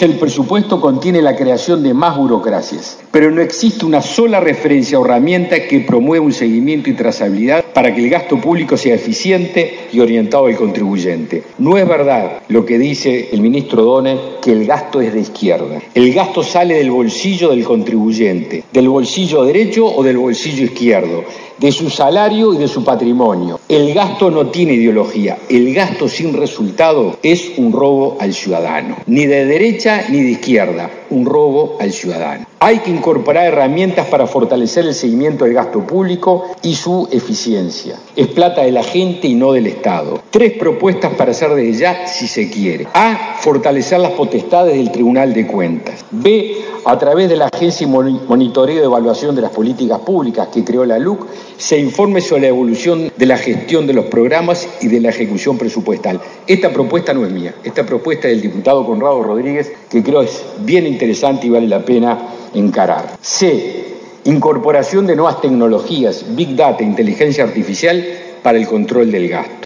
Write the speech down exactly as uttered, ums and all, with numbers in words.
El presupuesto contiene la creación de más burocracias, pero no existe una sola referencia o herramienta que promueva un seguimiento y trazabilidad para que el gasto público sea eficiente y orientado al contribuyente. No es verdad lo que dice el ministro Done, que el gasto es de izquierda. El gasto sale del bolsillo del contribuyente, del bolsillo derecho o del bolsillo izquierdo, de su salario y de su patrimonio. El gasto no tiene ideología. El gasto sin resultado es un robo al ciudadano. Ni de derecha ni de izquierda, un robo al ciudadano. Hay que incorporar herramientas para fortalecer el seguimiento del gasto público y su eficiencia. Es plata de la gente y no del Estado. Tres propuestas para hacer desde ya, si se quiere. A. Fortalecer las potestades del Tribunal de Cuentas. B. A través de la Agencia de Monitoreo y Evaluación de las Políticas Públicas que creó la L U C, se informe sobre la evolución de la gestión de los programas y de la ejecución presupuestal. Esta propuesta no es mía, esta propuesta es del diputado Conrado Rodríguez, que creo es bien interesante y vale la pena encarar. C. Incorporación de nuevas tecnologías, Big Data, inteligencia artificial para el control del gasto.